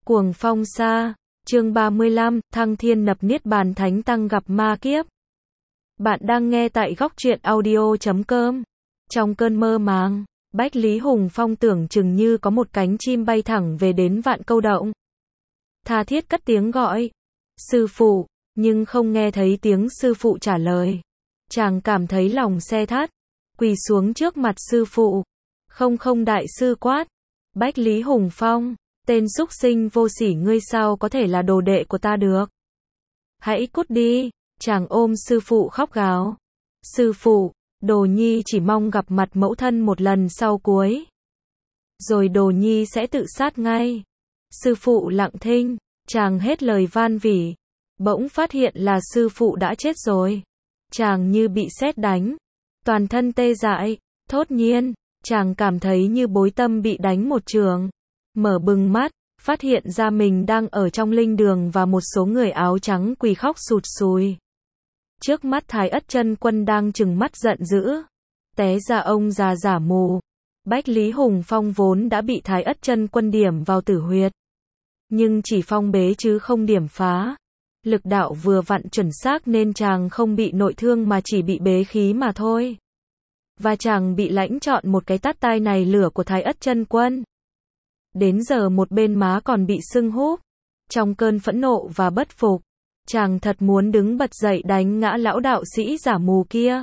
Cuồng phong xa, chương 35, Thăng Thiên Nập Niết Bàn Thánh Tăng gặp ma kiếp. Bạn đang nghe tại góc truyện audio.com. Trong cơn mơ màng, Bách Lý Hùng Phong tưởng chừng như có một cánh chim bay thẳng về đến Vạn Câu Động. Tha thiết cất tiếng gọi, sư phụ, nhưng không nghe thấy tiếng sư phụ trả lời. Chàng cảm thấy lòng xe thắt, quỳ xuống trước mặt sư phụ. Không đại sư quát, Bách Lý Hùng Phong, tên súc sinh vô sỉ ngươi sao có thể là đồ đệ của ta được. Hãy cút đi, chàng ôm sư phụ khóc gào. Sư phụ, Đồ Nhi chỉ mong gặp mặt mẫu thân một lần sau cuối. Rồi Đồ Nhi sẽ tự sát ngay. Sư phụ lặng thinh, chàng hết lời van vỉ. Bỗng phát hiện là sư phụ đã chết rồi. Chàng như bị sét đánh, toàn thân tê dại, thốt nhiên, chàng cảm thấy như bối tâm bị đánh một trường. Mở bừng mắt, phát hiện ra mình đang ở trong linh đường và một số người áo trắng quỳ khóc sụt sùi. Trước mắt Thái Ất Chân Quân đang trừng mắt giận dữ. Té ra ông già giả mù. Bách Lý Hùng Phong vốn đã bị Thái Ất Chân Quân điểm vào tử huyệt. Nhưng chỉ phong bế chứ không điểm phá. Lực đạo vừa vặn chuẩn xác nên chàng không bị nội thương mà chỉ bị bế khí mà thôi. Và chàng bị lãnh chọn một cái tát tai này lửa của Thái Ất Chân Quân. Đến giờ một bên má còn bị sưng húp. Trong cơn phẫn nộ và bất phục, chàng thật muốn đứng bật dậy đánh ngã lão đạo sĩ giả mù kia.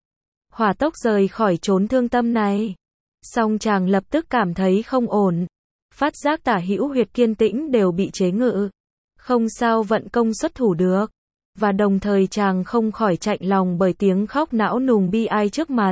Hỏa tốc rời khỏi chốn thương tâm này. Song chàng lập tức cảm thấy không ổn. Phát giác tả hữu huyệt kiên tĩnh đều bị chế ngự. Không sao vận công xuất thủ được. Và đồng thời chàng không khỏi chạnh lòng bởi tiếng khóc não nùng bi ai trước mặt.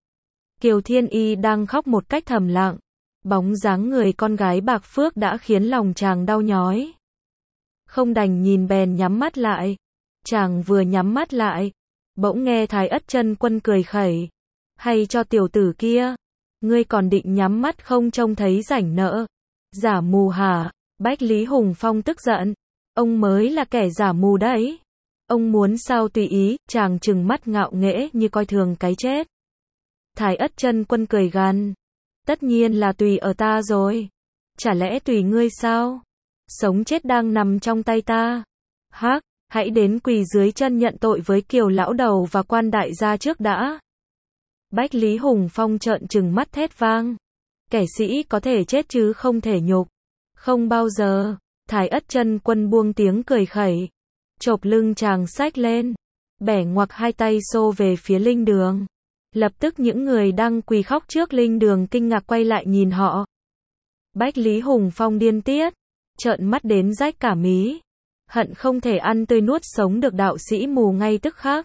Kiều Thiên Y đang khóc một cách thầm lặng. Bóng dáng người con gái bạc phước đã khiến lòng chàng đau nhói. Không đành nhìn bèn nhắm mắt lại. Chàng vừa nhắm mắt lại, bỗng nghe Thái Ất Chân Quân cười khẩy. Hay cho tiểu tử kia, ngươi còn định nhắm mắt không trông thấy rảnh nợ. Giả mù hả? Bách Lý Hùng Phong tức giận. Ông mới là kẻ giả mù đấy. Ông muốn sao tùy ý, chàng trừng mắt ngạo nghễ như coi thường cái chết. Thái Ất Chân Quân cười gằn. Tất nhiên là tùy ở ta rồi. Chả lẽ tùy ngươi sao? Sống chết đang nằm trong tay ta. Hắc, hãy đến quỳ dưới chân nhận tội với Kiều lão đầu và Quan đại gia trước đã. Bách Lý Hùng Phong trợn trừng mắt thét vang. Kẻ sĩ có thể chết chứ không thể nhục. Không bao giờ. Thái Ất Chân Quân buông tiếng cười khẩy. Chộp lưng chàng xách lên. Bẻ ngoặc hai tay xô về phía linh đường. Lập tức những người đang quỳ khóc trước linh đường kinh ngạc quay lại nhìn họ. Bách Lý Hùng Phong điên tiết, trợn mắt đến rách cả mí. Hận không thể ăn tươi nuốt sống được đạo sĩ mù ngay tức khắc.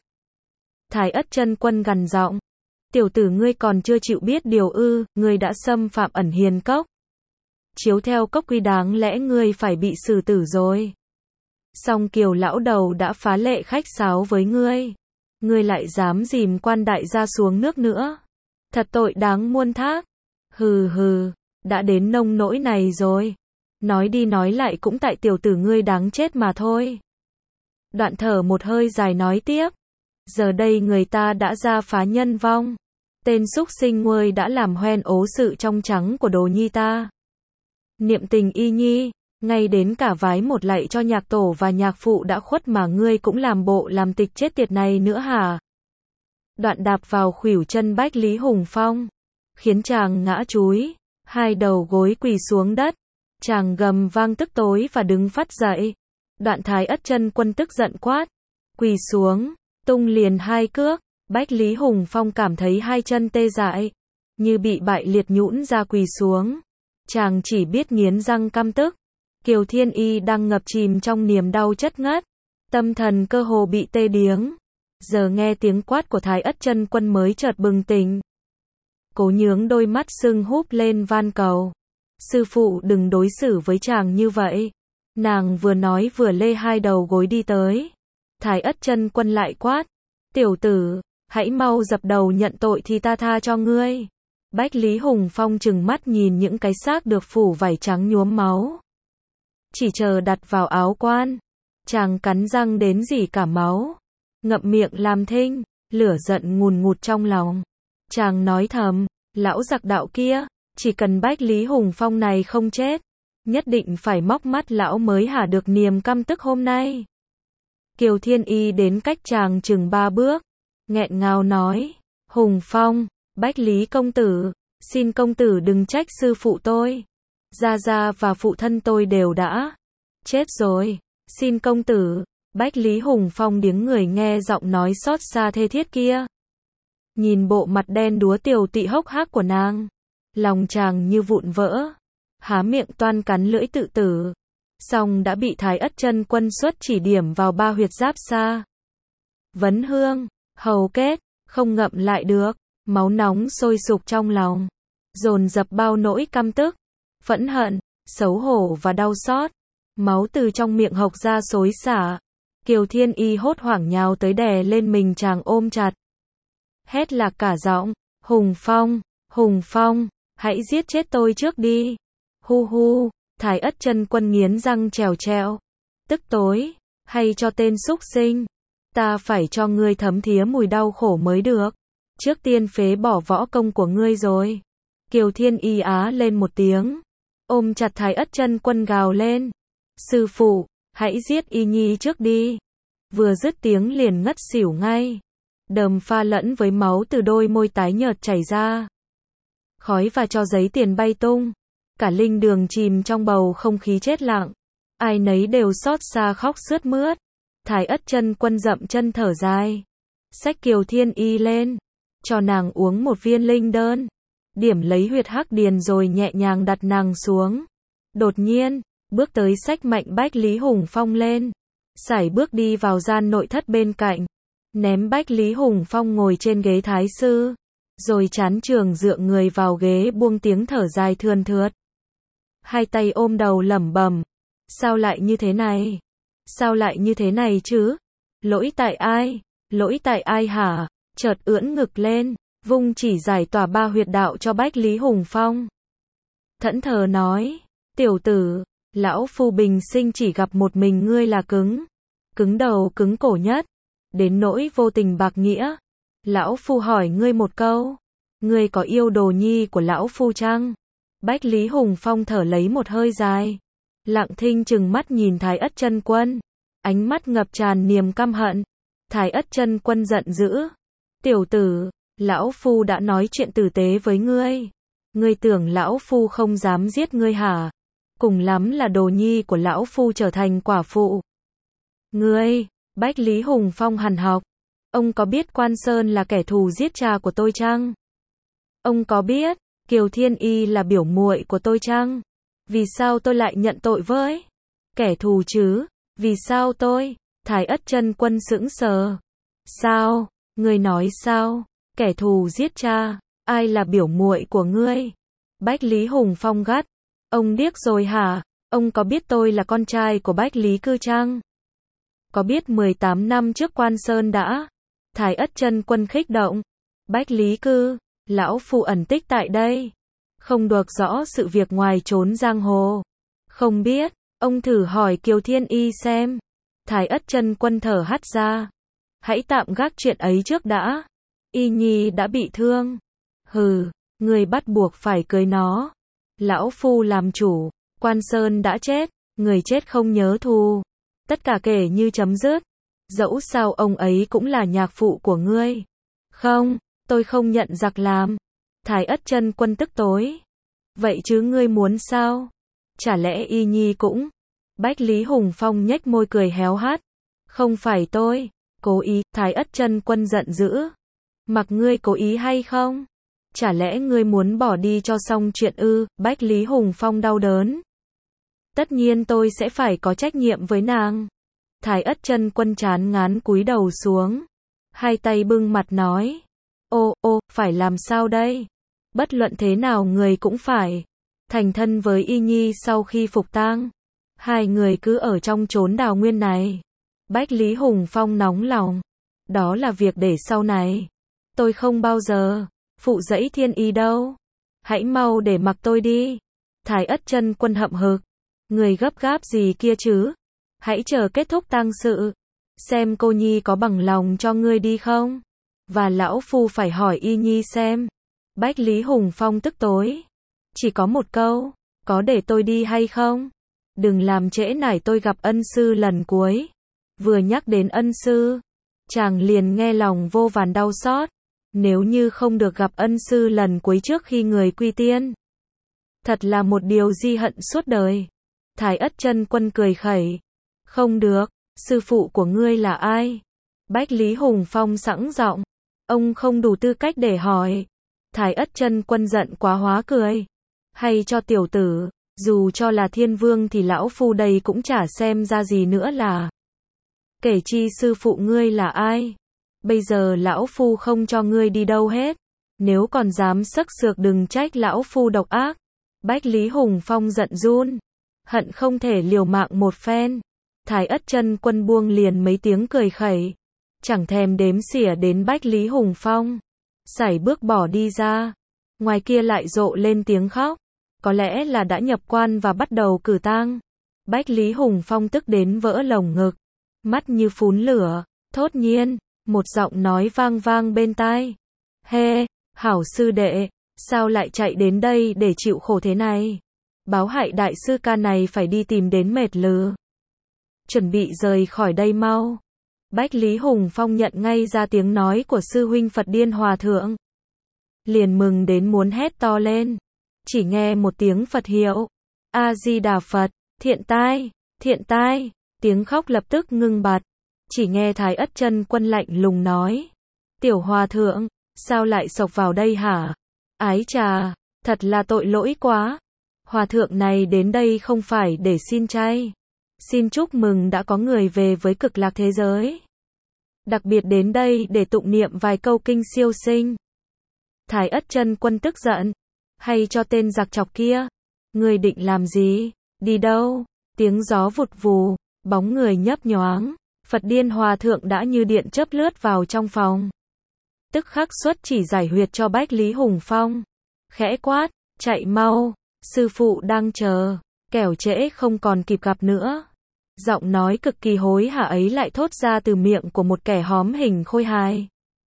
Thái Ất Chân Quân gằn giọng. Tiểu tử ngươi còn chưa chịu biết điều ư, ngươi đã xâm phạm ẩn hiền cốc. Chiếu theo cốc quy đáng lẽ ngươi phải bị xử tử rồi. Song Kiều lão đầu đã phá lệ khách sáo với ngươi. Ngươi lại dám dìm Quan đại gia xuống nước nữa. Thật tội đáng muôn thác. Hừ hừ, đã đến nông nỗi này rồi. Nói đi nói lại cũng tại tiểu tử ngươi đáng chết mà thôi. Đoạn thở một hơi dài nói tiếp. Giờ đây người ta đã ra phá nhân vong. Tên súc sinh ngươi đã làm hoen ố sự trong trắng của Đồ Nhi ta. Niệm tình y nhi, ngay đến cả vái một lạy cho nhạc tổ và nhạc phụ đã khuất mà ngươi cũng làm bộ làm tịch chết tiệt này nữa hả? Đoạn đạp vào khuỷu chân Bách Lý Hùng Phong, khiến chàng ngã chúi, hai đầu gối quỳ xuống đất. Chàng gầm vang tức tối và đứng phắt dậy. Đoạn Thái Ất Chân Quân tức giận quát, quỳ xuống, tung liền hai cước. Bách Lý Hùng Phong cảm thấy hai chân tê dại, như bị bại liệt nhũn ra quỳ xuống. Chàng chỉ biết nghiến răng căm tức. Kiều Thiên Y đang ngập chìm trong niềm đau chất ngất, tâm thần cơ hồ bị tê điếng. Giờ nghe tiếng quát của Thái Ất Chân Quân mới chợt bừng tỉnh. Cố nhướng đôi mắt sưng húp lên van cầu. Sư phụ đừng đối xử với chàng như vậy. Nàng vừa nói vừa lê hai đầu gối đi tới. Thái Ất Chân Quân lại quát. Tiểu tử, hãy mau dập đầu nhận tội thì ta tha cho ngươi. Bách Lý Hùng Phong trừng mắt nhìn những cái xác được phủ vải trắng nhuốm máu. Chỉ chờ đặt vào áo quan. Chàng cắn răng đến rỉ cả máu. Ngậm miệng làm thinh, lửa giận ngùn ngụt trong lòng. Chàng nói thầm, lão giặc đạo kia, chỉ cần Bách Lý Hùng Phong này không chết, nhất định phải móc mắt lão mới hả được niềm căm tức hôm nay. Kiều Thiên Y đến cách chàng chừng 3 bước, nghẹn ngào nói, Hùng Phong, Bách Lý công tử, xin công tử đừng trách sư phụ tôi. Gia Gia và phụ thân tôi đều đã chết rồi, xin công tử. Bách Lý Hùng Phong điếng người nghe giọng nói xót xa thê thiết kia. Nhìn bộ mặt đen đúa tiều tụy hốc hác của nàng, lòng chàng như vụn vỡ, há miệng toan cắn lưỡi tự tử. Song đã bị Thái Ất Chân Quân xuất chỉ điểm vào 3 huyệt giáp xa. Vấn hương, hầu kết, không ngậm lại được, máu nóng sôi sục trong lòng, dồn dập bao nỗi căm tức, phẫn hận, xấu hổ và đau xót. Máu từ trong miệng hộc ra xối xả. Kiều Thiên Y hốt hoảng nhào tới đè lên mình chàng ôm chặt. Hét lạc cả giọng, Hùng Phong, hãy giết chết tôi trước đi. Hu hu, Thái Ất Chân Quân nghiến răng trèo trẹo. Tức tối, hay cho tên súc sinh, ta phải cho ngươi thấm thía mùi đau khổ mới được. Trước tiên phế bỏ võ công của ngươi rồi. Kiều Thiên Y á lên một tiếng, ôm chặt Thái Ất Chân Quân gào lên. Sư phụ, hãy giết Y Nhi trước đi. Vừa dứt tiếng liền ngất xỉu ngay. Đờm pha lẫn với máu từ đôi môi tái nhợt chảy ra. Khói và tro giấy tiền bay tung. Cả linh đường chìm trong bầu không khí chết lặng. Ai nấy đều xót xa khóc sướt mướt. Thái Ất Chân Quân dậm chân thở dài, xách Kiều Thiên Y lên, cho nàng uống một viên linh đơn, điểm lấy huyệt hắc điền rồi nhẹ nhàng đặt nàng xuống. Đột nhiên, bước tới xách mạnh Bách Lý Hùng Phong lên, sải bước đi vào gian nội thất bên cạnh, ném Bách Lý Hùng Phong ngồi trên ghế thái sư, rồi chán trường dựa người vào ghế buông tiếng thở dài thườn thượt. Hai tay ôm đầu lẩm bẩm, sao lại như thế này? Sao lại như thế này chứ? Lỗi tại ai? Lỗi tại ai hả? Chợt ưỡn ngực lên, vung chỉ giải tỏa 3 huyệt đạo cho Bách Lý Hùng Phong. Thẫn thờ nói, tiểu tử, lão phu bình sinh chỉ gặp một mình ngươi là cứng đầu cứng cổ nhất, đến nỗi vô tình bạc nghĩa. Lão phu hỏi ngươi một câu, ngươi có yêu đồ nhi của lão phu chăng? Bách Lý Hùng Phong thở lấy một hơi dài, lặng thinh chừng mắt nhìn Thái Ất Chân Quân, ánh mắt ngập tràn niềm căm hận. Thái Ất Chân Quân giận dữ, tiểu tử, lão phu đã nói chuyện tử tế với ngươi, ngươi tưởng lão phu không dám giết ngươi hả? Cùng lắm là đồ nhi của lão phu trở thành quả phụ. Ngươi, Bách Lý Hùng Phong hằn học, ông có biết Quan Sơn là kẻ thù giết cha của tôi chăng? Ông có biết Kiều Thiên Y là biểu muội của tôi chăng? Vì sao tôi lại nhận tội với kẻ thù chứ? Vì sao tôi? Thái Ất Chân Quân sững sờ. Sao? Ngươi nói sao? Kẻ thù giết cha? Ai là biểu muội của ngươi? Bách Lý Hùng Phong gắt. Ông điếc rồi hả? Ông có biết tôi là con trai của Bách Lý Cư chăng? Có biết 18 năm trước Quan Sơn đã? Thái Ất Chân Quân khích động. Bách Lý Cư, lão phu ẩn tích tại đây, không được rõ sự việc ngoài trốn giang hồ. Không biết, ông thử hỏi Kiều Thiên Y xem. Thái Ất Chân Quân thở hắt ra. Hãy tạm gác chuyện ấy trước đã. Y Nhi đã bị thương. Hừ, người bắt buộc phải cưới nó. Lão phu làm chủ, Quan Sơn đã chết, người chết không nhớ thù. Tất cả kể như chấm dứt. Dẫu sao ông ấy cũng là nhạc phụ của ngươi. Không, tôi không nhận giặc làm. Thái Ất Chân Quân tức tối. Vậy chứ ngươi muốn sao? Chả lẽ Y Nhi cũng? Bách Lý Hùng Phong nhếch môi cười héo hắt. Không phải tôi cố ý. Thái Ất Chân Quân giận dữ. Mặc ngươi cố ý hay không? Chả lẽ ngươi muốn bỏ đi cho xong chuyện ư? Bách Lý Hùng Phong đau đớn. Tất nhiên tôi sẽ phải có trách nhiệm với nàng. Thái Ất Chân Quân chán ngán cúi đầu xuống, hai tay bưng mặt nói. Ô, phải làm sao đây? Bất luận thế nào người cũng phải thành thân với Y Nhi sau khi phục tang. Hai người cứ ở trong chốn đào nguyên này. Bách Lý Hùng Phong nóng lòng. Đó là việc để sau này. Tôi không bao giờ phụ dẫy Thiên Y đâu. Hãy mau để mặc tôi đi. Thái Ất Chân Quân hậm hực. Người gấp gáp gì kia chứ? Hãy chờ kết thúc tang sự, xem cô Nhi có bằng lòng cho ngươi đi không? Và lão phu phải hỏi Y Nhi xem. Bách Lý Hùng Phong tức tối. Chỉ có một câu, có để tôi đi hay không? Đừng làm trễ nải tôi gặp ân sư lần cuối. Vừa nhắc đến ân sư, chàng liền nghe lòng vô vàn đau xót. Nếu như không được gặp ân sư lần cuối trước khi người quy tiên, thật là một điều di hận suốt đời. Thái Ất Chân Quân cười khẩy. Không được, sư phụ của ngươi là ai? Bách Lý Hùng Phong sẵn giọng. Ông không đủ tư cách để hỏi. Thái Ất Chân Quân giận quá hóa cười. Hay cho tiểu tử, dù cho là thiên vương thì lão phu đây cũng chả xem ra gì nữa là. Kể chi sư phụ ngươi là ai? Bây giờ lão phu không cho ngươi đi đâu hết. Nếu còn dám xấc xược đừng trách lão phu độc ác. Bách Lý Hùng Phong giận run, hận không thể liều mạng một phen. Thái Ất Chân Quân buông liền mấy tiếng cười khẩy, chẳng thèm đếm xỉa đến Bách Lý Hùng Phong, sải bước bỏ đi ra. Ngoài kia lại rộ lên tiếng khóc, có lẽ là đã nhập quan và bắt đầu cử tang. Bách Lý Hùng Phong tức đến vỡ lồng ngực, mắt như phún lửa. Thốt nhiên, một giọng nói vang vang bên tai. Hê, hảo sư đệ, sao lại chạy đến đây để chịu khổ thế này? Báo hại đại sư ca này phải đi tìm đến mệt lử. Chuẩn bị rời khỏi đây mau. Bách Lý Hùng Phong nhận ngay ra tiếng nói của sư huynh Phật Điên Hòa Thượng. Liền mừng đến muốn hét to lên. Chỉ nghe một tiếng Phật hiệu. A-di-đà Phật, thiện tai, tiếng khóc lập tức ngưng bặt. Chỉ nghe Thái Ất Chân Quân lạnh lùng nói. Tiểu Hòa Thượng, sao lại xộc vào đây hả? Ái chà, thật là tội lỗi quá. Hòa thượng này đến đây không phải để xin chay. Xin chúc mừng đã có người về với cực lạc thế giới. Đặc biệt đến đây để tụng niệm vài câu kinh siêu sinh. Thái Ất Chân Quân tức giận. Hay cho tên giặc chọc kia. Ngươi định làm gì? Đi đâu? Tiếng gió vụt vù, bóng người nhấp nhoáng. Phật Điên Hòa Thượng đã như điện chớp lướt vào trong phòng. Tức khắc xuất chỉ giải huyệt cho Bách Lý Hùng Phong. Khẽ quát, chạy mau, sư phụ đang chờ, kẻo trễ không còn kịp gặp nữa. Giọng nói cực kỳ hối hả ấy lại thốt ra từ miệng của một kẻ hóm hình khôi hài.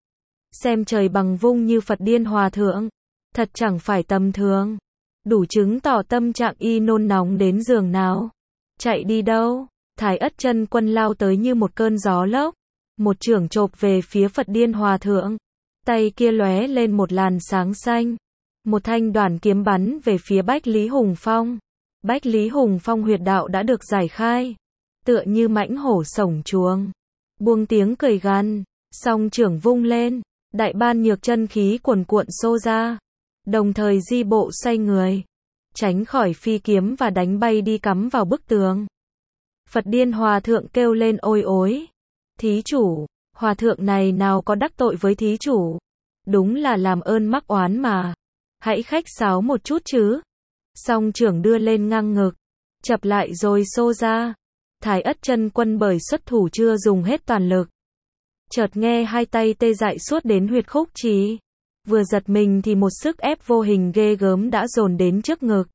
Xem trời bằng vung như Phật Điên Hòa Thượng, thật chẳng phải tầm thường. Đủ chứng tỏ tâm trạng y nôn nóng đến giường nào. Chạy đi đâu? Thái Ất Chân Quân lao tới như một cơn gió lốc, một chưởng chộp về phía Phật Điên Hòa Thượng. Tay kia lóe lên một làn sáng xanh. Một thanh đoàn kiếm bắn về phía Bách Lý Hùng Phong. Bách Lý Hùng Phong huyệt đạo đã được giải khai, tựa như mãnh hổ sổng chuồng. Buông tiếng cười gằn, song chưởng vung lên, đại ban nhược chân khí cuồn cuộn xô ra, đồng thời di bộ xoay người, tránh khỏi phi kiếm và đánh bay đi cắm vào bức tường. Phật Điên Hòa Thượng kêu lên ôi ối. Thí chủ, Hòa Thượng này nào có đắc tội với thí chủ. Đúng là làm ơn mắc oán mà. Hãy khách sáo một chút chứ. Song trưởng đưa lên ngang ngực, chập lại rồi xô ra. Thái Ất Chân Quân bởi xuất thủ chưa dùng hết toàn lực. Chợt nghe hai tay tê dại suốt đến huyệt khúc trí. Vừa giật mình thì một sức ép vô hình ghê gớm đã dồn đến trước ngực.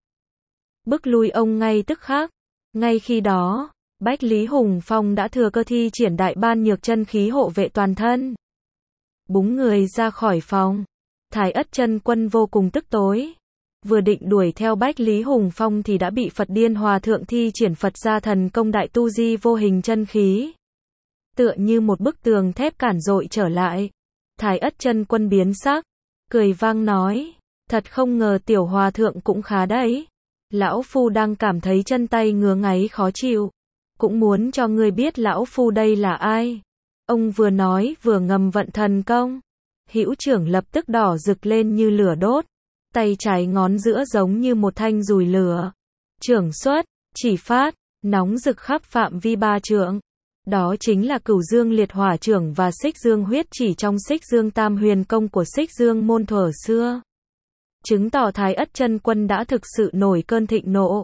Bức lui ông ngay tức khắc. Ngay khi đó, Bách Lý Hùng Phong đã thừa cơ thi triển đại ban nhược chân khí hộ vệ toàn thân. Búng người ra khỏi phòng. Thái Ất Chân Quân vô cùng tức tối. Vừa định đuổi theo Bách Lý Hùng Phong thì đã bị Phật Điên Hòa Thượng thi triển Phật gia thần công đại tu di vô hình chân khí. Tựa như một bức tường thép cản dội trở lại. Thái Ất Chân Quân biến sắc, cười vang nói, thật không ngờ tiểu hòa thượng cũng khá đấy. Lão phu đang cảm thấy chân tay ngứa ngáy khó chịu, cũng muốn cho ngươi biết lão phu đây là ai. Ông vừa nói vừa ngầm vận thần công. Hữu trưởng lập tức đỏ rực lên như lửa đốt, tay trái ngón giữa giống như một thanh dùi lửa. Trưởng xuất, chỉ phát, nóng rực khắp phạm vi 3 trượng. Đó chính là Cửu Dương Liệt Hỏa Trưởng và Xích Dương Huyết Chỉ trong Xích Dương Tam Huyền Công của Xích Dương môn thuở xưa. Chứng tỏ Thái Ất Chân Quân đã thực sự nổi cơn thịnh nộ.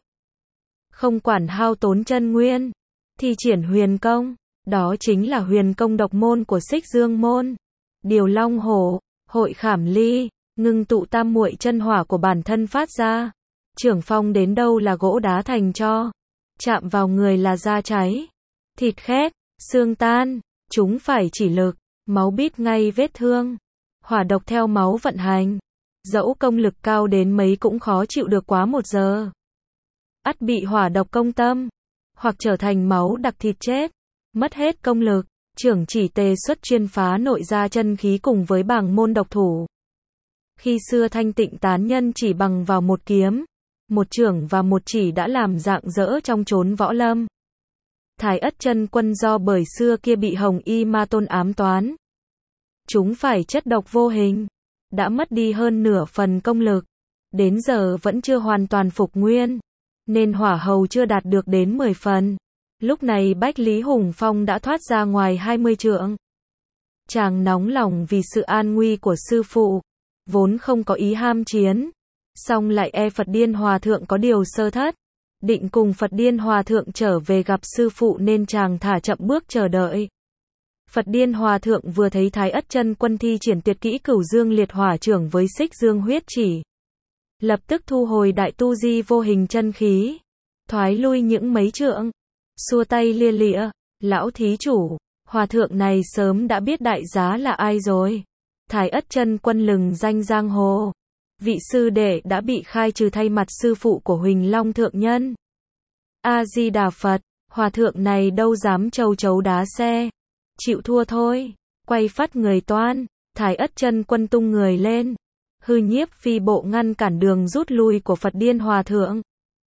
Không quản hao tốn chân nguyên, thi triển huyền công, đó chính là huyền công độc môn của Xích Dương môn. Điều Long Hổ, Hội Khảm Ly, ngưng tụ tam muội chân hỏa của bản thân phát ra. Trưởng phong đến đâu là gỗ đá thành tro, chạm vào người là da cháy, thịt khét, xương tan, chúng phải chỉ lực, máu bít ngay vết thương. Hỏa độc theo máu vận hành, dẫu công lực cao đến mấy cũng khó chịu được quá 1 giờ. ắt bị hỏa độc công tâm, hoặc trở thành máu đặc thịt chết, mất hết công lực. Trưởng chỉ tề xuất chuyên phá nội gia chân khí cùng với bảng môn độc thủ. Khi xưa Thanh Tịnh tán nhân chỉ bằng vào một kiếm, một chưởng và một chỉ đã làm rạng rỡ trong chốn võ lâm. Thái Ất Chân Quân do bởi xưa kia bị Hồng Y Ma Tôn ám toán, chúng phải chất độc vô hình, đã mất đi hơn nửa phần công lực, đến giờ vẫn chưa hoàn toàn phục nguyên, nên hỏa hầu chưa đạt được đến 10 phần. Lúc này Bách Lý Hùng Phong đã thoát ra ngoài 20 trượng. Chàng nóng lòng vì sự an nguy của sư phụ, vốn không có ý ham chiến, song lại e Phật Điên Hòa Thượng có điều sơ thất, định cùng Phật Điên Hòa Thượng trở về gặp sư phụ nên chàng thả chậm bước chờ đợi. Phật Điên Hòa Thượng vừa thấy Thái Ất Chân Quân thi triển tuyệt kỹ Cửu Dương Liệt Hỏa Chưởng với Xích Dương Huyết Chỉ, lập tức thu hồi đại tu di vô hình chân khí, thoái lui những mấy trượng, xua tay lia lịa, lão thí chủ, hòa thượng này sớm đã biết đại giá là ai rồi. Thái Ất Chân Quân lừng danh giang hồ, vị sư đệ đã bị khai trừ thay mặt sư phụ của Huỳnh Long thượng nhân. A Di Đà Phật, hòa thượng này đâu dám trâu chấu đá xe, chịu thua thôi. Quay phát người toan, Thái Ất Chân Quân tung người lên, hư nhiếp phi bộ ngăn cản đường rút lui của Phật Điên Hòa Thượng.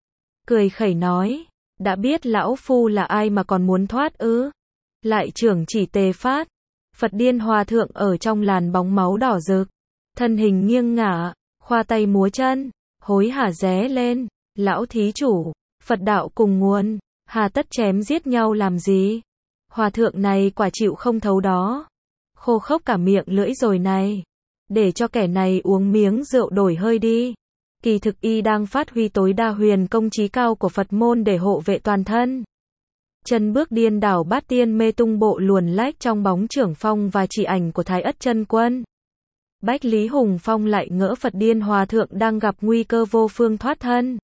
Cười khẩy nói, đã biết lão phu là ai mà còn muốn thoát ư? Lại trưởng chỉ tề phát. Phật Điên Hòa Thượng ở trong làn bóng máu đỏ rực, thân hình nghiêng ngả, khoa tay múa chân, hối hả ré lên, lão thí chủ, Phật đạo cùng nguồn, hà tất chém giết nhau làm gì? Hòa thượng này quả chịu không thấu đó, khô khốc cả miệng lưỡi rồi này, để cho kẻ này uống miếng rượu đổi hơi đi. Kỳ thực y đang phát huy tối đa huyền công chí cao của Phật môn để hộ vệ toàn thân. Chân bước điên đảo bát tiên mê tung bộ luồn lách trong bóng trưởng phong và chỉ ảnh của Thái Ất Chân Quân. Bách Lý Hùng Phong lại ngỡ Phật Điên Hòa Thượng đang gặp nguy cơ vô phương thoát thân,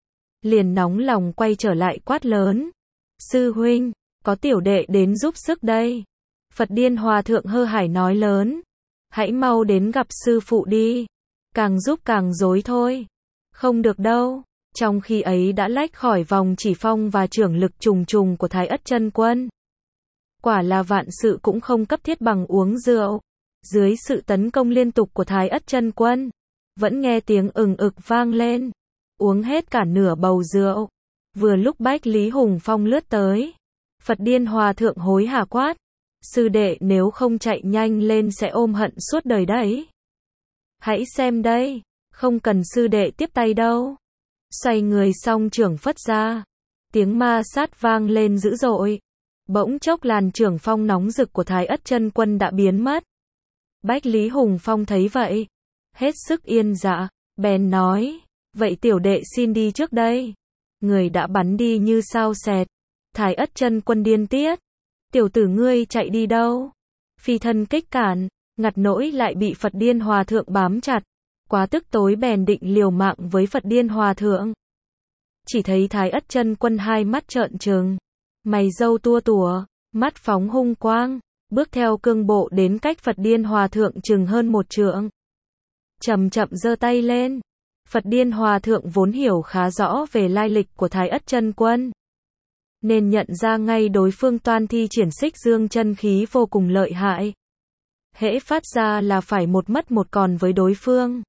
liền nóng lòng quay trở lại quát lớn, sư huynh, có tiểu đệ đến giúp sức đây. Phật Điên Hòa Thượng hơ hải nói lớn, hãy mau đến gặp sư phụ đi, càng giúp càng rối thôi. Không được đâu. Trong khi ấy đã lách khỏi vòng chỉ phong và trưởng lực trùng trùng của Thái Ất Chân Quân. Quả là vạn sự cũng không cấp thiết bằng uống rượu. Dưới sự tấn công liên tục của Thái Ất Chân Quân, vẫn nghe tiếng ừng ực vang lên, uống hết cả nửa bầu rượu. Vừa lúc Bách Lý Hùng Phong lướt tới, Phật Điên Hòa Thượng hối hả quát, sư đệ nếu không chạy nhanh lên sẽ ôm hận suốt đời đấy. Hãy xem đây, không cần sư đệ tiếp tay đâu. Xoay người xong trưởng phất ra, tiếng ma sát vang lên dữ dội. Bỗng chốc làn trưởng phong nóng rực của Thái Ất Chân Quân đã biến mất. Bách Lý Hùng Phong thấy vậy, hết sức yên dạ, bèn nói, vậy tiểu đệ xin đi trước đây. Người đã bắn đi như sao xẹt. Thái Ất Chân Quân điên tiết, tiểu tử ngươi chạy đi đâu? Phi thân kích cản, ngặt nỗi lại bị Phật Điên Hòa Thượng bám chặt. Quá tức tối bèn định liều mạng với Phật Điên Hòa Thượng. Chỉ thấy Thái Ất Chân Quân hai mắt trợn trừng, mày râu tua tủa, mắt phóng hung quang, bước theo cương bộ đến cách Phật Điên Hòa Thượng chừng hơn một trượng. Chậm chậm giơ tay lên. Phật Điên Hòa Thượng vốn hiểu khá rõ về lai lịch của Thái Ất Chân Quân, nên nhận ra ngay đối phương toan thi triển Xích Dương chân khí vô cùng lợi hại. Hễ phát ra là phải một mất một còn với đối phương.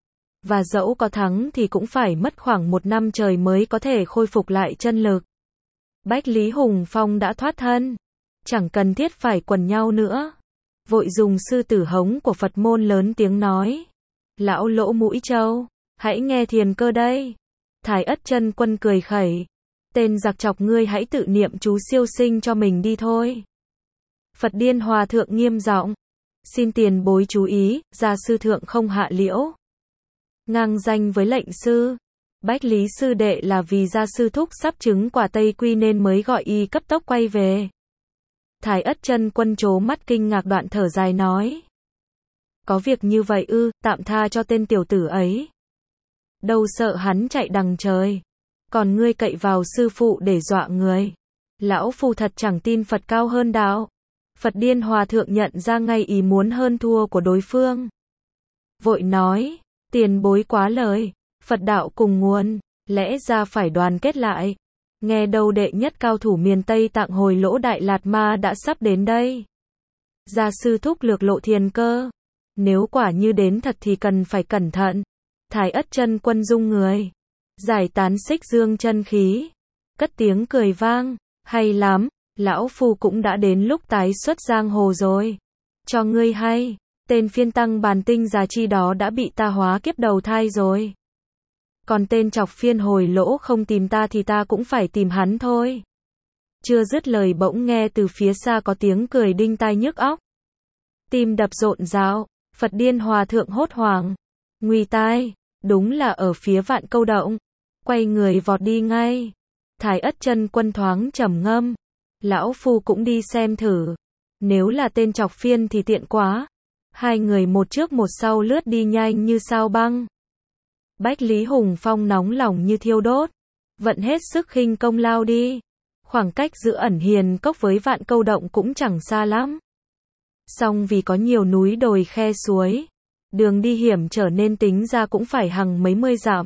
Và dẫu có thắng thì cũng phải mất khoảng 1 năm trời mới có thể khôi phục lại chân lực. Bách Lý Hùng Phong đã thoát thân, chẳng cần thiết phải quần nhau nữa. Vội dùng sư tử hống của Phật môn lớn tiếng nói, lão lỗ mũi trâu, hãy nghe thiền cơ đây. Thái Ất Chân Quân cười khẩy, tên giặc chọc ngươi hãy tự niệm chú siêu sinh cho mình đi thôi. Phật Điên Hòa Thượng nghiêm giọng, xin tiền bối chú ý, gia sư thượng không hạ liễu ngang danh với lệnh sư. Bách Lý sư đệ là vì gia sư thúc sắp chứng quả Tây Quy nên mới gọi y cấp tốc quay về. Thái Ất Chân Quân trố mắt kinh ngạc đoạn thở dài nói, có việc như vậy ư? Tạm tha cho tên tiểu tử ấy, đâu sợ hắn chạy đằng trời, còn ngươi cậy vào sư phụ để dọa người. Lão phu thật chẳng tin Phật cao hơn đạo. Phật Điên Hòa Thượng nhận ra ngay ý muốn hơn thua của đối phương, vội nói, tiền bối quá lời, Phật đạo cùng nguồn, lẽ ra phải đoàn kết lại. Nghe đâu đệ nhất cao thủ miền Tây Tạng Hồi Lỗ Đại Lạt Ma đã sắp đến đây. Gia sư thúc lược lộ thiên cơ. Nếu quả như đến thật thì cần phải cẩn thận. Thái Ất chân quân dung người. Giải tán xích dương chân khí. Cất tiếng cười vang. Hay lắm, lão phu cũng đã đến lúc tái xuất giang hồ rồi. Cho ngươi hay, tên phiên tăng bàn tinh già chi đó đã bị ta hóa kiếp đầu thai rồi. Còn tên chọc phiên Hồi Lỗ không tìm ta thì ta cũng phải tìm hắn thôi. Chưa dứt lời bỗng nghe từ phía xa có tiếng cười đinh tai nhức óc. Tim đập rộn rào, Phật Điên Hòa Thượng hốt hoảng. Nguy tai, đúng là ở phía Vạn Câu Động. Quay người vọt đi ngay. Thái Ất chân quân thoáng trầm ngâm. Lão phu cũng đi xem thử. Nếu là tên chọc phiên thì tiện quá. Hai người một trước một sau lướt đi nhanh như sao băng. Bách Lý Hùng Phong nóng lòng như thiêu đốt. Vận hết sức khinh công lao đi. Khoảng cách giữa Ẩn Hiền Cốc với Vạn Câu Động cũng chẳng xa lắm. Song vì có nhiều núi đồi khe suối, đường đi hiểm trở nên tính ra cũng phải hằng mấy mươi dặm.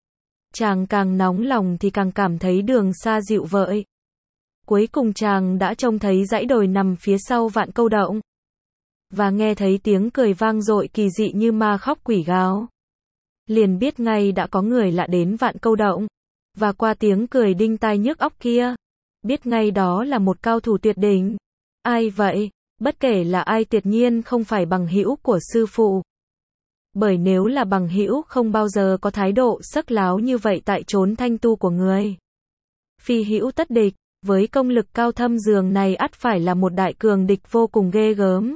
Chàng càng nóng lòng thì càng cảm thấy đường xa dịu vợi. Cuối cùng chàng đã trông thấy dãy đồi nằm phía sau Vạn Câu Động. Và nghe thấy tiếng cười vang dội kỳ dị như ma khóc quỷ gào. Liền biết ngay đã có người lạ đến Vạn Câu Động. Và qua tiếng cười đinh tai nhức óc kia, biết ngay đó là một cao thủ tuyệt đỉnh. Ai vậy? Bất kể là ai tuyệt nhiên không phải bằng hữu của sư phụ. Bởi nếu là bằng hữu không bao giờ có thái độ sắc láo như vậy tại chốn thanh tu của người. Phi hữu tất địch, với công lực cao thâm dường này ắt phải là một đại cường địch vô cùng ghê gớm.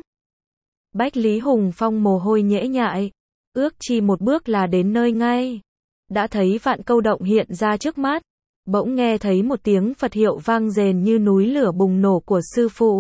Bách Lý Hùng Phong mồ hôi nhễ nhại, ước chi một bước là đến nơi ngay. Đã thấy Vạn Câu Động hiện ra trước mắt, bỗng nghe thấy một tiếng Phật hiệu vang rền như núi lửa bùng nổ của sư phụ.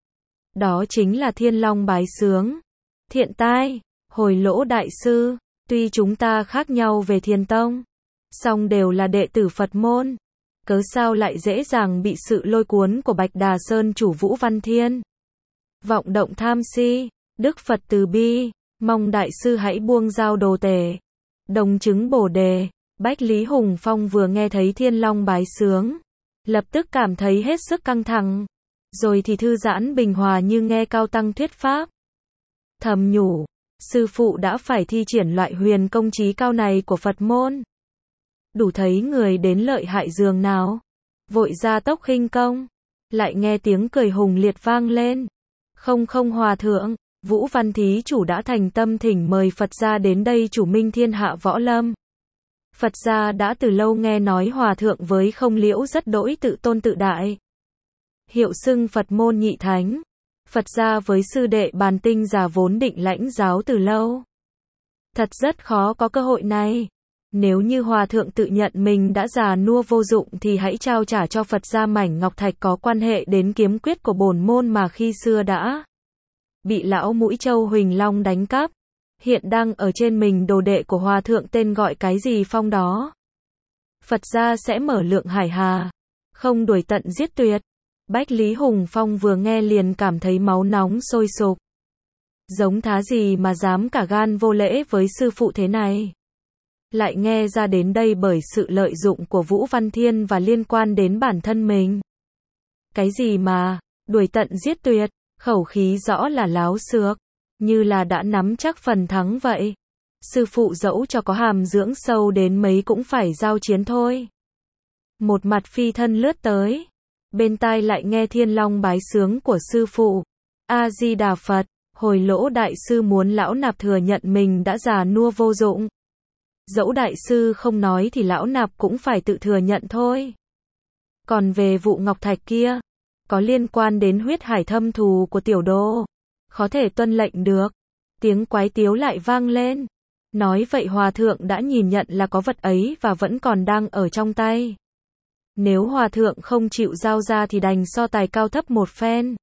Đó chính là Thiên Long bái sướng. Thiện tai, Hồi Lỗ đại sư, tuy chúng ta khác nhau về thiền tông, song đều là đệ tử Phật môn. Cớ sao lại dễ dàng bị sự lôi cuốn của Bạch Đà Sơn chủ Vũ Văn Thiên? Vọng động tham si, Đức Phật từ bi, mong đại sư hãy buông dao đồ tể. Đồng chứng Bồ đề. Bách Lý Hùng Phong vừa nghe thấy Thiên Long bái sướng, lập tức cảm thấy hết sức căng thẳng, rồi thì thư giãn bình hòa như nghe cao tăng thuyết pháp. Thầm nhủ, sư phụ đã phải thi triển loại huyền công trí cao này của Phật môn. Đủ thấy người đến lợi hại dường nào. Vội ra tốc khinh công, lại nghe tiếng cười hùng liệt vang lên. Không không hòa thượng, Vũ Văn thí chủ đã thành tâm thỉnh mời Phật gia đến đây chủ minh thiên hạ võ lâm. Phật gia đã từ lâu nghe nói hòa thượng với không liễu rất đỗi tự tôn tự đại. Hiệu xưng Phật môn nhị thánh. Phật gia với sư đệ Bàn Tinh già vốn định lãnh giáo từ lâu. Thật rất khó có cơ hội này. Nếu như hòa thượng tự nhận mình đã già nua vô dụng thì hãy trao trả cho Phật gia mảnh ngọc thạch có quan hệ đến kiếm quyết của bổn môn mà khi xưa đã bị lão Mũi Châu Huỳnh Long đánh cắp. Hiện đang ở trên mình đồ đệ của hòa thượng tên gọi cái gì Phong đó. Phật gia sẽ mở lượng hải hà, không đuổi tận giết tuyệt. Bách Lý Hùng Phong vừa nghe liền cảm thấy máu nóng sôi sục. Giống thá gì mà dám cả gan vô lễ với sư phụ thế này. Lại nghe ra đến đây bởi sự lợi dụng của Vũ Văn Thiên và liên quan đến bản thân mình. Cái gì mà, đuổi tận giết tuyệt, khẩu khí rõ là láo xược, như là đã nắm chắc phần thắng vậy. Sư phụ dẫu cho có hàm dưỡng sâu đến mấy cũng phải giao chiến thôi. Một mặt phi thân lướt tới, bên tai lại nghe Thiên Long bái sướng của sư phụ. A-di-đà Phật, Hồi Lỗ đại sư muốn lão nạp thừa nhận mình đã già nua vô dụng. Dẫu đại sư không nói thì lão nạp cũng phải tự thừa nhận thôi. Còn về vụ ngọc thạch kia, có liên quan đến huyết hải thâm thù của tiểu đô, khó thể tuân lệnh được. Tiếng quái tiếu lại vang lên. Nói vậy hòa thượng đã nhìn nhận là có vật ấy và vẫn còn đang ở trong tay. Nếu hòa thượng không chịu giao ra thì đành so tài cao thấp một phen.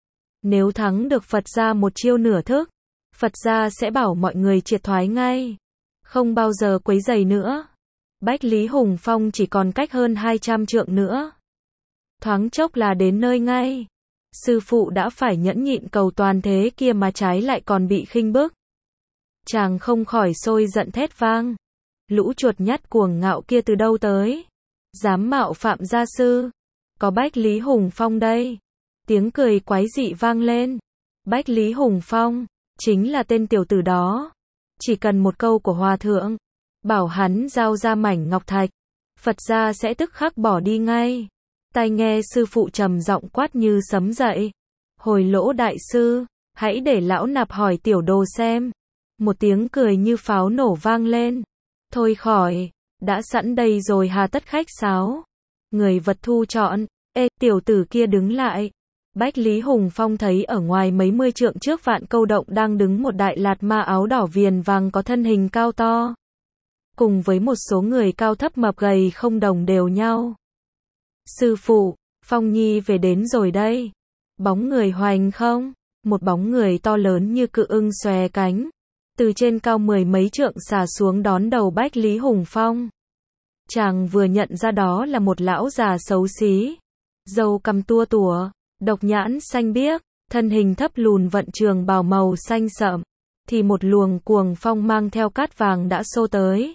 Nếu thắng được Phật gia một chiêu nửa thức, Phật gia sẽ bảo mọi người triệt thoái ngay, không bao giờ quấy rầy nữa. Bách Lý Hùng Phong chỉ còn cách hơn 200 trượng nữa. Thoáng chốc là đến nơi ngay. Sư phụ đã phải nhẫn nhịn cầu toàn thế kia mà trái lại còn bị khinh bức. Chàng không khỏi sôi giận thét vang. lũ chuột nhắt cuồng ngạo kia từ đâu tới? Dám mạo phạm gia sư? Có Bách Lý Hùng Phong đây. Tiếng cười quái dị vang lên. Bách Lý Hùng Phong, chính là tên tiểu tử đó. Chỉ cần một câu của hòa thượng, bảo hắn giao ra mảnh ngọc thạch, Phật gia sẽ tức khắc bỏ đi ngay. Tai nghe sư phụ trầm giọng quát như sấm dậy. Hồi Lỗ đại sư, hãy để lão nạp hỏi tiểu đồ xem. Một tiếng cười như pháo nổ vang lên. Thôi khỏi, đã sẵn đây rồi hà tất khách sáo. Người vật thu chọn. Ê, tiểu tử kia đứng lại. Bách Lý Hùng Phong thấy ở ngoài mấy mươi trượng trước Vạn Câu Động đang đứng một đại lạt ma áo đỏ viền vàng có thân hình cao to, cùng với một số người cao thấp mập gầy không đồng đều nhau. Sư phụ, Phong Nhi về đến rồi đây. Bóng người hoành không? Một bóng người to lớn như cự ưng xòe cánh, từ trên cao mười mấy trượng xà xuống đón đầu Bách Lý Hùng Phong. Chàng vừa nhận ra đó là một lão già xấu xí, râu cằm tua tủa, độc nhãn xanh biếc, thân hình thấp lùn vận trường bào màu xanh sậm, thì một luồng cuồng phong mang theo cát vàng đã xô tới.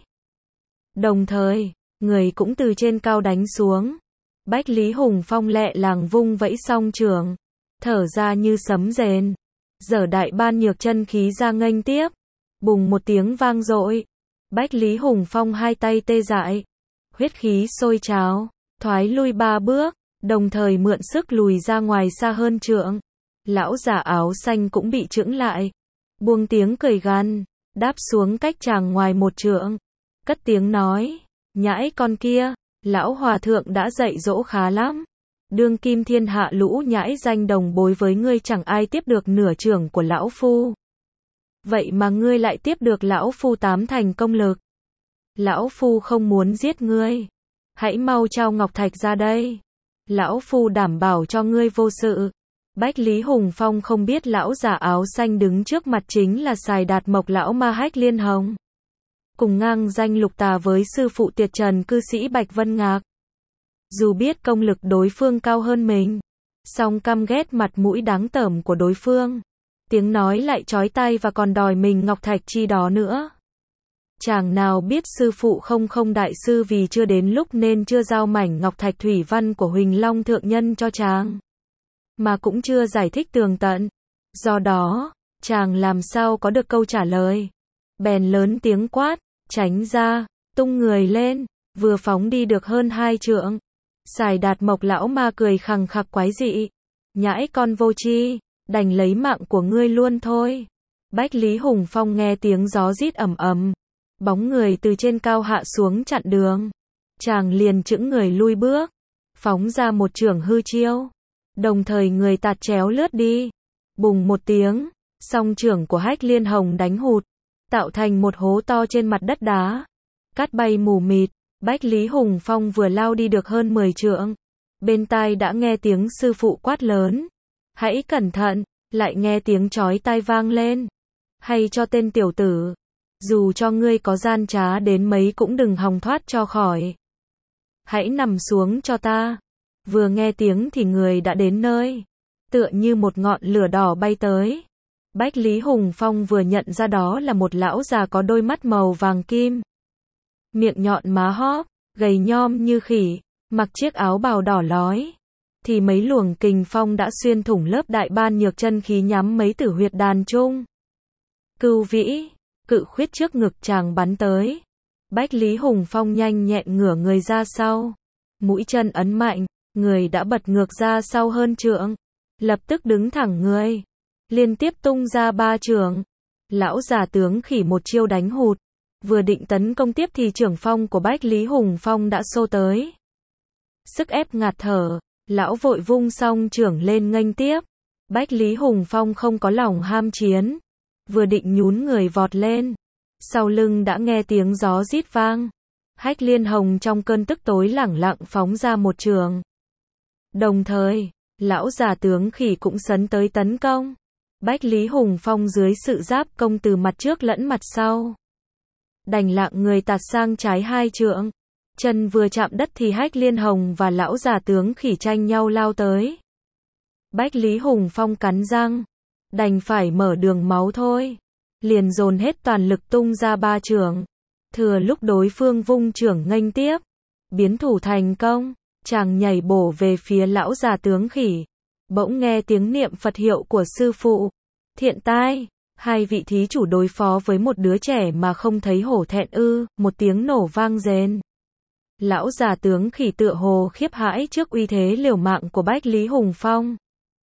Đồng thời, người cũng từ trên cao đánh xuống. Bách Lý Hùng Phong lẹ làng vung vẫy song trường, thở ra như sấm rền, giở đại ban nhược chân khí ra nghênh tiếp. Bùng một tiếng vang dội, Bách Lý Hùng Phong hai tay tê dại, huyết khí sôi trào, thoái lui ba bước, đồng thời mượn sức lùi ra ngoài xa hơn trượng. Lão già áo xanh cũng bị chững lại, buông tiếng cười gằn, đáp xuống cách chàng ngoài một trượng, cất tiếng nói, nhãi con kia, lão hòa thượng đã dạy dỗ khá lắm. Đương kim thiên hạ lũ nhãi danh đồng bối với ngươi chẳng ai tiếp được nửa trưởng của lão phu. Vậy mà ngươi lại tiếp được lão phu tám thành công lực. Lão phu không muốn giết ngươi. Hãy mau trao ngọc thạch ra đây. Lão phu đảm bảo cho ngươi vô sự. Bách Lý Hùng Phong không biết lão già áo xanh đứng trước mặt chính là Sài Đạt Mộc lão ma Hách Liên Hồng, cùng ngang danh lục tà với sư phụ Tiệt Trần cư sĩ Bạch Vân Ngạc. Dù biết công lực đối phương cao hơn mình, song căm ghét mặt mũi đáng tởm của đối phương, tiếng nói lại chói tai và còn đòi mình ngọc thạch chi đó nữa. Chàng nào biết sư phụ không đại sư vì chưa đến lúc nên chưa giao mảnh ngọc thạch thủy văn của Huỳnh Long thượng nhân cho chàng, mà cũng chưa giải thích tường tận. Do đó, chàng làm sao có được câu trả lời. Bèn lớn tiếng quát, tránh ra, tung người lên, vừa phóng đi được hơn 2 trượng. Sài Đạt Mộc lão ma cười khằng khặc quái dị, nhãi con vô tri, đành lấy mạng của ngươi luôn thôi. Bách Lý Hùng Phong nghe tiếng gió rít ầm ầm, bóng người từ trên cao hạ xuống chặn đường. Chàng liền chững người lui bước, phóng ra một chưởng hư chiêu, đồng thời người tạt chéo lướt đi. Bùng một tiếng, song chưởng của Hách Liên Hồng đánh hụt, tạo thành một hố to trên mặt đất đá. Cát bay mù mịt, Bách Lý Hùng Phong vừa lao đi được hơn 10 trượng, bên tai đã nghe tiếng sư phụ quát lớn, hãy cẩn thận, lại nghe tiếng chói tai vang lên. Hay cho tên tiểu tử, dù cho ngươi có gian trá đến mấy cũng đừng hòng thoát cho khỏi. Hãy nằm xuống cho ta. Vừa nghe tiếng thì người đã đến nơi, tựa như một ngọn lửa đỏ bay tới. Bách Lý Hùng Phong vừa nhận ra đó là một lão già có đôi mắt màu vàng kim, miệng nhọn má hóp, gầy nhom như khỉ, mặc chiếc áo bào đỏ lói, thì mấy luồng kình phong đã xuyên thủng lớp đại ban nhược chân khí nhắm mấy tử huyệt đàn trung. Cưu vĩ, cự khuyết trước ngực chàng bắn tới. Bách Lý Hùng Phong nhanh nhẹn ngửa người ra sau, mũi chân ấn mạnh, người đã bật ngược ra sau hơn trượng, lập tức đứng thẳng người, liên tiếp tung ra 3 chưởng. Lão già tướng khỉ một chiêu đánh hụt, vừa định tấn công tiếp thì chưởng phong của Bách Lý Hùng Phong đã xô tới. Sức ép ngạt thở, lão vội vung song chưởng lên nghênh tiếp. Bách Lý Hùng Phong không có lòng ham chiến, vừa định nhún người vọt lên, sau lưng đã nghe tiếng gió rít vang. Hách Liên Hồng trong cơn tức tối lẳng lặng phóng ra một chưởng. Đồng thời, lão già tướng khỉ cũng sấn tới tấn công. Bách Lý Hùng Phong dưới sự giáp công từ mặt trước lẫn mặt sau, đành lạng người tạt sang trái 2 trượng. Chân vừa chạm đất thì Hách Liên Hồng và lão già tướng khỉ tranh nhau lao tới. Bách Lý Hùng Phong cắn răng, đành phải mở đường máu thôi, liền dồn hết toàn lực tung ra 3 chưởng, Thừa lúc đối phương vung chưởng nghênh tiếp, biến thủ thành công, chàng nhảy bổ về phía lão già tướng khỉ. Bỗng nghe tiếng niệm Phật hiệu của sư phụ. Thiện tai, hai vị thí chủ đối phó với một đứa trẻ mà không thấy hổ thẹn ư? Một tiếng nổ vang rền. Lão già tướng khỉ tựa hồ khiếp hãi trước uy thế liều mạng của Bách Lý Hùng Phong.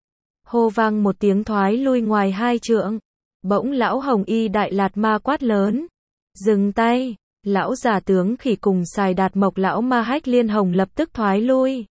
Hô vang một tiếng thoái lui ngoài 2 trượng. Bỗng lão Hồng Y Đại Lạt Ma quát lớn. Dừng tay, lão già tướng khỉ cùng xài Đạt Mộc lão ma Hách Liên Hồng lập tức thoái lui.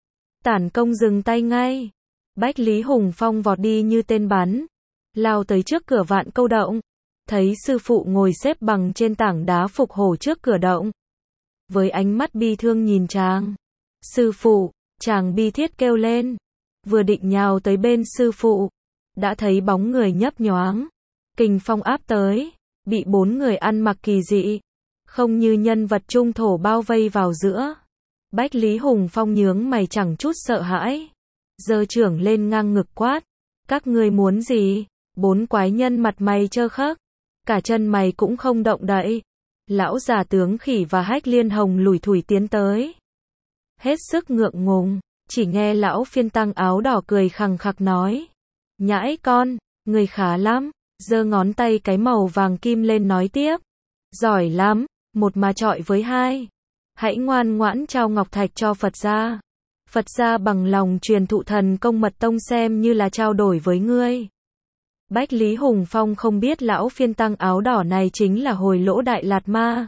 Tản công dừng tay ngay. Bách Lý Hùng Phong vọt đi như tên bắn, lao tới trước cửa Vạn Câu động, thấy sư phụ ngồi xếp bằng trên tảng đá phục hổ trước cửa động. Với ánh mắt bi thương nhìn chàng. Sư phụ, chàng bi thiết kêu lên. Vừa định nhào tới bên sư phụ, đã thấy bóng người nhấp nhoáng. Kình phong áp tới, bị 4 người ăn mặc kỳ dị, không như nhân vật trung thổ bao vây vào giữa. Bách Lý Hùng Phong nhướng mày chẳng chút sợ hãi, giơ chưởng lên ngang ngực quát. Các ngươi muốn gì? 4 quái nhân mặt mày trơ khắc, cả chân mày cũng không động đậy. Lão già tướng khỉ và Hách Liên Hồng lủi thủi tiến tới. Hết sức ngượng ngùng, chỉ nghe lão phiên tăng áo đỏ cười khằng khặc nói. Nhãi con, người khá lắm, giơ ngón tay cái màu vàng kim lên nói tiếp. Giỏi lắm, một mà chọi với 2. Hãy ngoan ngoãn trao ngọc thạch cho Phật gia. Phật gia bằng lòng truyền thụ thần công mật tông xem như là trao đổi với ngươi. Bách Lý Hùng Phong không biết lão phiên tăng áo đỏ này chính là Hồi Lỗ Đại Lạt Ma,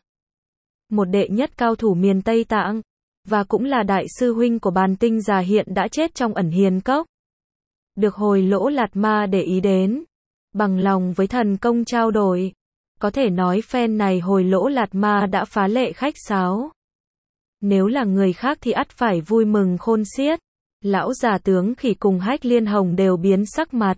một đệ nhất cao thủ miền Tây Tạng, và cũng là đại sư huynh của Bàn Tinh già hiện đã chết trong ẩn hiền cốc. Được Hồi Lỗ Lạt Ma để ý đến, bằng lòng với thần công trao đổi. Có thể nói phen này Hồi Lỗ Lạt Ma đã phá lệ khách sáo. Nếu là người khác thì ắt phải vui mừng khôn xiết. Lão già tướng khỉ cùng Hách Liên Hồng đều biến sắc mặt,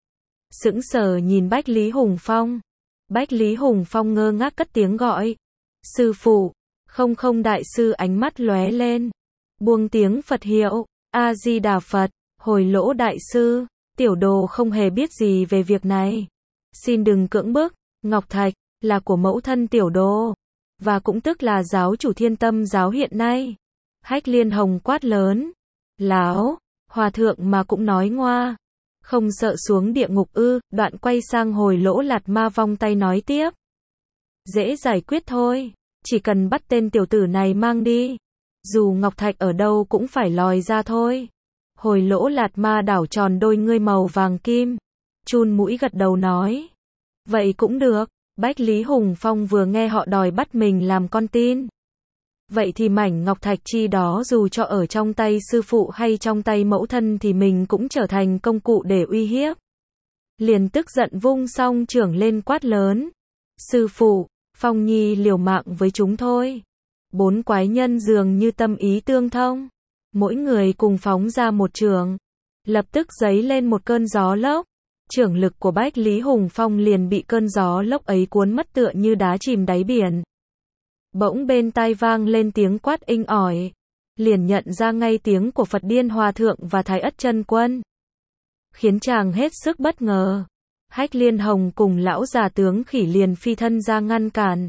sững sờ nhìn Bách Lý Hùng Phong. Bách Lý Hùng Phong ngơ ngác cất tiếng gọi. Sư phụ, không không đại sư ánh mắt lóe lên. Buông tiếng Phật hiệu, A-di-đà Phật, Hồi Lỗ đại sư, tiểu đồ không hề biết gì về việc này. Xin đừng cưỡng bức, Ngọc Thạch, là của mẫu thân tiểu đồ, và cũng tức là giáo chủ Thiên Tâm giáo hiện nay. Hách Liên Hồng quát lớn. Láo, hòa thượng mà cũng nói ngoa. Không sợ xuống địa ngục ư? Đoạn quay sang Hồi Lỗ Lạt Ma vong tay nói tiếp. Dễ giải quyết thôi, chỉ cần bắt tên tiểu tử này mang đi. Dù Ngọc Thạch ở đâu cũng phải lòi ra thôi. Hồi Lỗ Lạt Ma đảo tròn đôi ngươi màu vàng kim, chun mũi gật đầu nói. Vậy cũng được. Bách Lý Hùng Phong vừa nghe họ đòi bắt mình làm con tin. Vậy thì mảnh ngọc thạch chi đó dù cho ở trong tay sư phụ hay trong tay mẫu thân thì mình cũng trở thành công cụ để uy hiếp. Liền tức giận vung song chưởng lên quát lớn. Sư phụ, Phong Nhi liều mạng với chúng thôi. 4 quái nhân dường như tâm ý tương thông, mỗi người cùng phóng ra một chưởng. Lập tức giấy lên một cơn gió lốc. Chưởng lực của Bách Lý Hùng Phong liền bị cơn gió lốc ấy cuốn mất tựa như đá chìm đáy biển. Bỗng bên tai vang lên tiếng quát inh ỏi, liền nhận ra ngay tiếng của Phật Điên Hòa Thượng và Thái Ất Chân Quân, khiến chàng hết sức bất ngờ. Hách Liên Hồng cùng lão già tướng khỉ liền phi thân ra ngăn cản.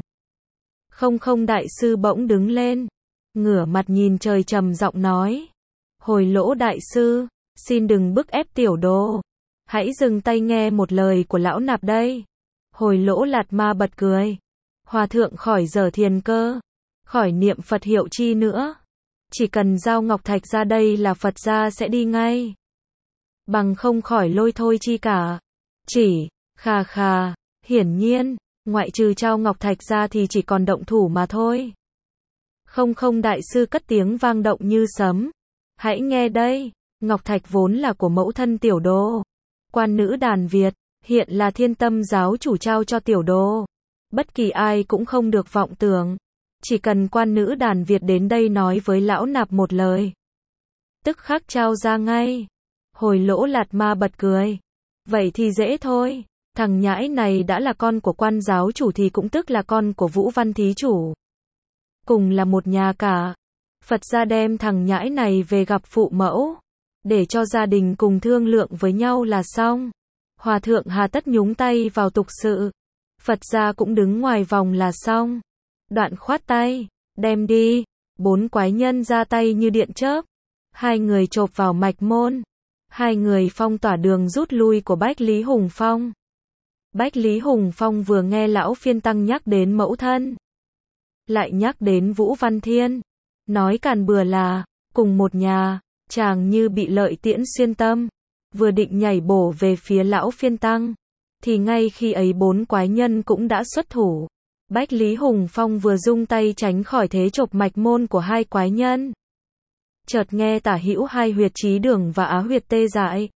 Không không đại sư bỗng đứng lên, ngửa mặt nhìn trời trầm giọng nói. Hồi Lỗ đại sư, xin đừng bức ép tiểu đồ. Hãy dừng tay nghe một lời của lão nạp đây. Hồi Lỗ Lạt Ma bật cười. Hòa thượng khỏi dở thiền cơ, khỏi niệm Phật hiệu chi nữa. Chỉ cần giao ngọc thạch ra đây là Phật gia sẽ đi ngay. Bằng không khỏi lôi thôi chi cả. Chỉ, khà khà, hiển nhiên, ngoại trừ trao ngọc thạch ra thì chỉ còn động thủ mà thôi. Không không đại sư cất tiếng vang động như sấm. Hãy nghe đây, ngọc thạch vốn là của mẫu thân tiểu đồ, quan nữ đàn Việt, hiện là Thiên Tâm giáo chủ trao cho tiểu đồ. Bất kỳ ai cũng không được vọng tưởng. Chỉ cần quan nữ đàn Việt đến đây nói với lão nạp một lời, tức khắc trao ra ngay. Hồi Lỗ Lạt Ma bật cười. Vậy thì dễ thôi. Thằng nhãi này đã là con của quan giáo chủ thì cũng tức là con của Vũ Văn thí chủ. Cùng là một nhà cả. Phật gia đem thằng nhãi này về gặp phụ mẫu, để cho gia đình cùng thương lượng với nhau là xong. Hòa thượng hà tất nhúng tay vào tục sự. Phật gia cũng đứng ngoài vòng là xong. Đoạn khoát tay, đem đi. 4 quái nhân ra tay như điện chớp. 2 người chộp vào mạch môn. 2 người phong tỏa đường rút lui của Bách Lý Hùng Phong. Bách Lý Hùng Phong vừa nghe lão phiên tăng nhắc đến mẫu thân, lại nhắc đến Vũ Văn Thiên, nói càn bừa là cùng một nhà, chàng như bị lợi tiễn xuyên tâm, vừa định nhảy bổ về phía lão phiên tăng, thì ngay khi ấy 4 quái nhân cũng đã xuất thủ. Bách Lý Hùng Phong vừa dung tay tránh khỏi thế chộp mạch môn của 2 quái nhân, chợt nghe tả hữu 2 huyệt trí đường và á huyệt tê dại.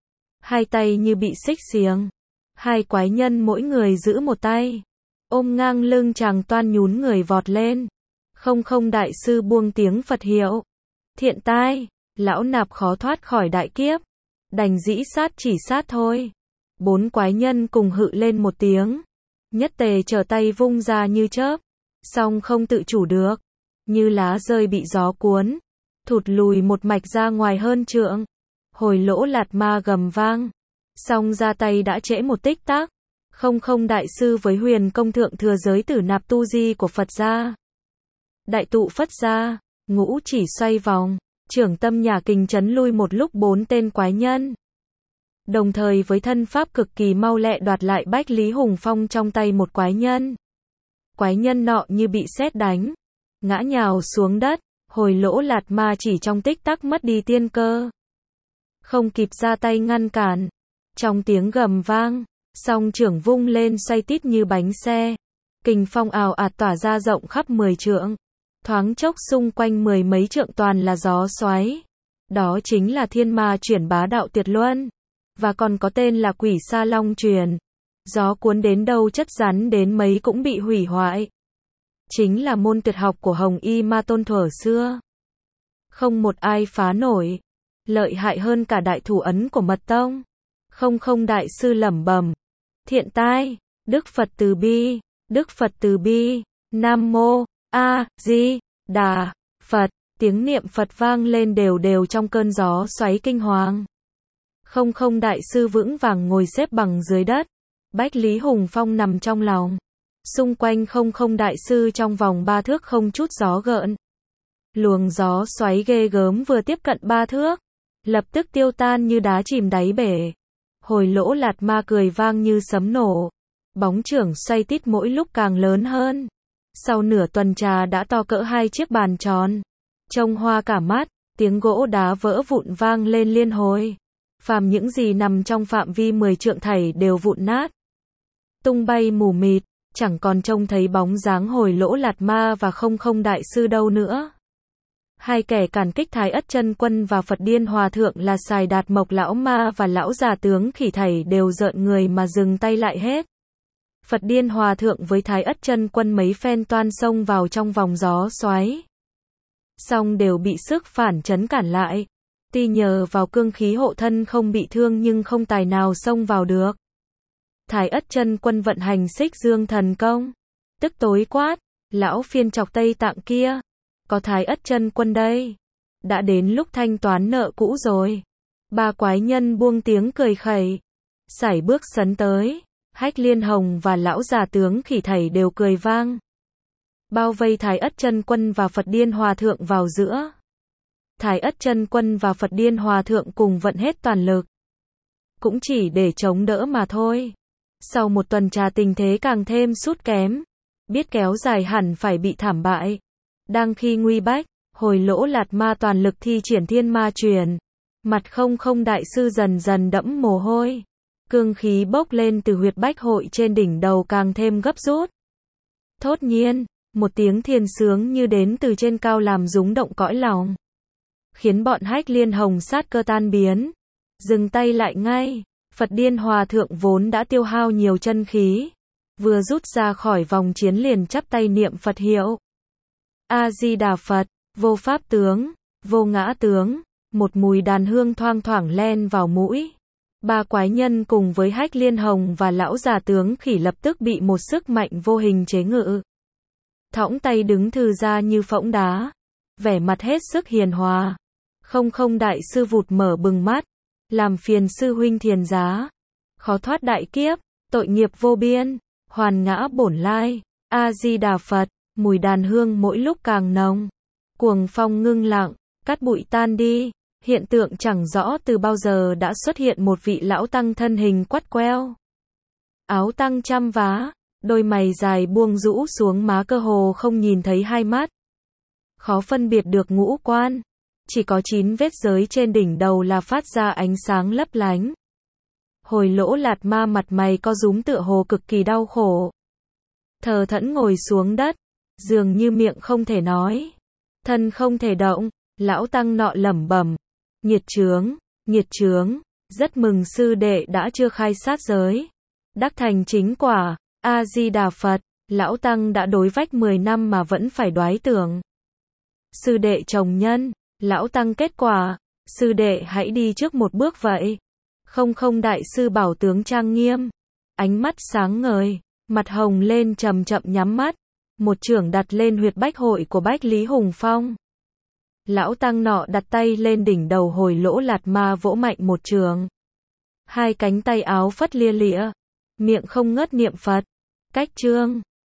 2 tay như bị xích xiềng. 2 quái nhân mỗi người giữ một tay, ôm ngang lưng chàng toan nhún người vọt lên. Không đại sư buông tiếng Phật hiệu. Thiện tai, lão nạp khó thoát khỏi đại kiếp, đành dĩ sát chỉ sát thôi. 4 quái nhân cùng hự lên một tiếng, nhất tề trở tay vung ra như chớp, song không tự chủ được, như lá rơi bị gió cuốn, thụt lùi một mạch ra ngoài hơn trượng. Hồi Lỗ Lạt Ma gầm vang, song ra tay đã trễ một tích tắc. Không đại sư với Huyền Công thượng thừa giới tử nạp tu di của Phật gia, đại tụ Phất gia, ngũ chỉ xoay vòng, trưởng tâm nhà kình chấn lui một lúc 4 tên quái nhân. Đồng thời với thân pháp cực kỳ mau lẹ đoạt lại Bách Lý Hùng Phong trong tay một quái nhân. Quái nhân nọ như bị sét đánh, ngã nhào xuống đất. Hồi Lỗ Lạt Ma chỉ trong tích tắc mất đi tiên cơ, không kịp ra tay ngăn cản. Trong tiếng gầm vang, song trưởng vung lên xoay tít như bánh xe, kình phong ào ạt tỏa ra rộng khắp 10 trượng, thoáng chốc xung quanh 10 mấy trượng toàn là gió xoáy. Đó chính là Thiên Ma Chuyển Bá Đạo Tuyệt Luân, và còn có tên là Quỷ Sa Long Truyền. Gió cuốn đến đâu chất rắn đến mấy cũng bị hủy hoại. Chính là môn tuyệt học của Hồng Y Ma Tôn thuở xưa, không một ai phá nổi, lợi hại hơn cả đại thủ ấn của Mật Tông. Không đại sư lẩm bẩm, thiện tai, Đức Phật từ bi, Đức Phật từ bi, Nam Mô A Di Đà Phật. Tiếng niệm Phật vang lên đều đều trong cơn gió xoáy kinh hoàng. Không đại sư vững vàng ngồi xếp bằng dưới đất, Bách Lý Hùng Phong nằm trong lòng. Xung quanh không đại sư trong vòng 3 thước không chút gió gợn. Luồng gió xoáy ghê gớm vừa tiếp cận 3 thước, lập tức tiêu tan như đá chìm đáy bể. Hồi Lỗ Lạt Ma cười vang như sấm nổ, bóng chưởng xoay tít mỗi lúc càng lớn hơn. Sau nửa tuần trà đã to cỡ 2 chiếc bàn tròn, trông hoa cả mắt. Tiếng gỗ đá vỡ vụn vang lên liên hồi, phàm những gì nằm trong phạm vi 10 trượng thảy đều vụn nát, tung bay mù mịt, chẳng còn trông thấy bóng dáng Hồi Lỗ Lạt Ma và không đại sư đâu nữa. 2 kẻ càn kích Thái Ất Chân Quân và Phật Điên Hòa Thượng là Sài Đạt Mộc Lão Ma và Lão Già Tướng Khỉ thảy đều rợn người mà dừng tay lại hết. Phật Điên Hòa Thượng với Thái Ất Chân Quân mấy phen toan xông vào trong vòng gió xoáy, song đều bị sức phản chấn cản lại. Tuy nhờ vào cương khí hộ thân không bị thương nhưng không tài nào xông vào được. Thái Ất Chân Quân vận hành Xích Dương Thần Công, tức tối quát, lão phiên trọc Tây Tạng kia, có Thái Ất Chân Quân đây, đã đến lúc thanh toán nợ cũ rồi. 3 quái nhân buông tiếng cười khẩy, sải bước sấn tới. Hách Liên Hồng và Lão Già Tướng Khỉ thảy đều cười vang, bao vây Thái Ất Chân Quân và Phật Điên Hòa Thượng vào giữa. Thái Ất Chân Quân và Phật Điên Hòa Thượng cùng vận hết toàn lực, cũng chỉ để chống đỡ mà thôi. Sau một tuần trà tình thế càng thêm sút kém, biết kéo dài hẳn phải bị thảm bại. Đang khi nguy bách, Hồi Lỗ Lạt Ma toàn lực thi triển Thiên Ma Truyền, mặt không đại sư dần dần đẫm mồ hôi, cương khí bốc lên từ huyệt bách hội trên đỉnh đầu càng thêm gấp rút. Thốt nhiên, một tiếng thiền sướng như đến từ trên cao làm rúng động cõi lòng, khiến bọn Hách Liên Hồng sát cơ tan biến, dừng tay lại ngay. Phật Điên Hòa Thượng vốn đã tiêu hao nhiều chân khí, vừa rút ra khỏi vòng chiến liền chắp tay niệm Phật hiệu. A Di Đà Phật, vô pháp tướng, vô ngã tướng. Một mùi đàn hương thoang thoảng len vào mũi. 3 quái nhân cùng với Hách Liên Hồng và Lão Già Tướng Khỉ lập tức bị một sức mạnh vô hình chế ngự. Thõng tay đứng thừ ra như phỗng đá, vẻ mặt hết sức hiền hòa. Không đại sư vụt mở bừng mắt, làm phiền sư huynh thiền giá, khó thoát đại kiếp, tội nghiệp vô biên, hoàn ngã bổn lai. A Di Đà Phật. mùi đàn hương mỗi lúc càng nồng. Cuồng phong ngưng lặng, cát bụi tan đi, hiện tượng chẳng rõ từ bao giờ đã xuất hiện một vị lão tăng thân hình quắt queo. Áo tăng trăm vá, đôi mày dài buông rũ xuống má cơ hồ không nhìn thấy hai mắt. Khó phân biệt được ngũ quan, chỉ có 9 vết giới trên đỉnh đầu là phát ra ánh sáng lấp lánh. Hồi Lỗ Lạt Ma mặt mày co rúm tựa hồ cực kỳ đau khổ. Thờ thẫn ngồi xuống đất, dường như miệng không thể nói, thân không thể động, lão tăng nọ lẩm bẩm, nghiệt chướng, rất mừng sư đệ đã chưa khai sát giới, đắc thành chính quả, A-di-đà Phật, lão tăng đã đối vách 10 năm mà vẫn phải đoái tưởng. Sư đệ trồng nhân, lão tăng kết quả, sư đệ hãy đi trước một bước vậy. Không đại sư bảo tướng trang nghiêm, ánh mắt sáng ngời, mặt hồng lên chậm chậm nhắm mắt, một chưởng đặt lên huyệt bách hội của Bách Lý Hùng Phong. Lão tăng nọ đặt tay lên đỉnh đầu Hồi Lỗ Lạt Ma vỗ mạnh một chưởng. Hai cánh tay áo phất lia lịa, miệng không ngớt niệm Phật. Cách chương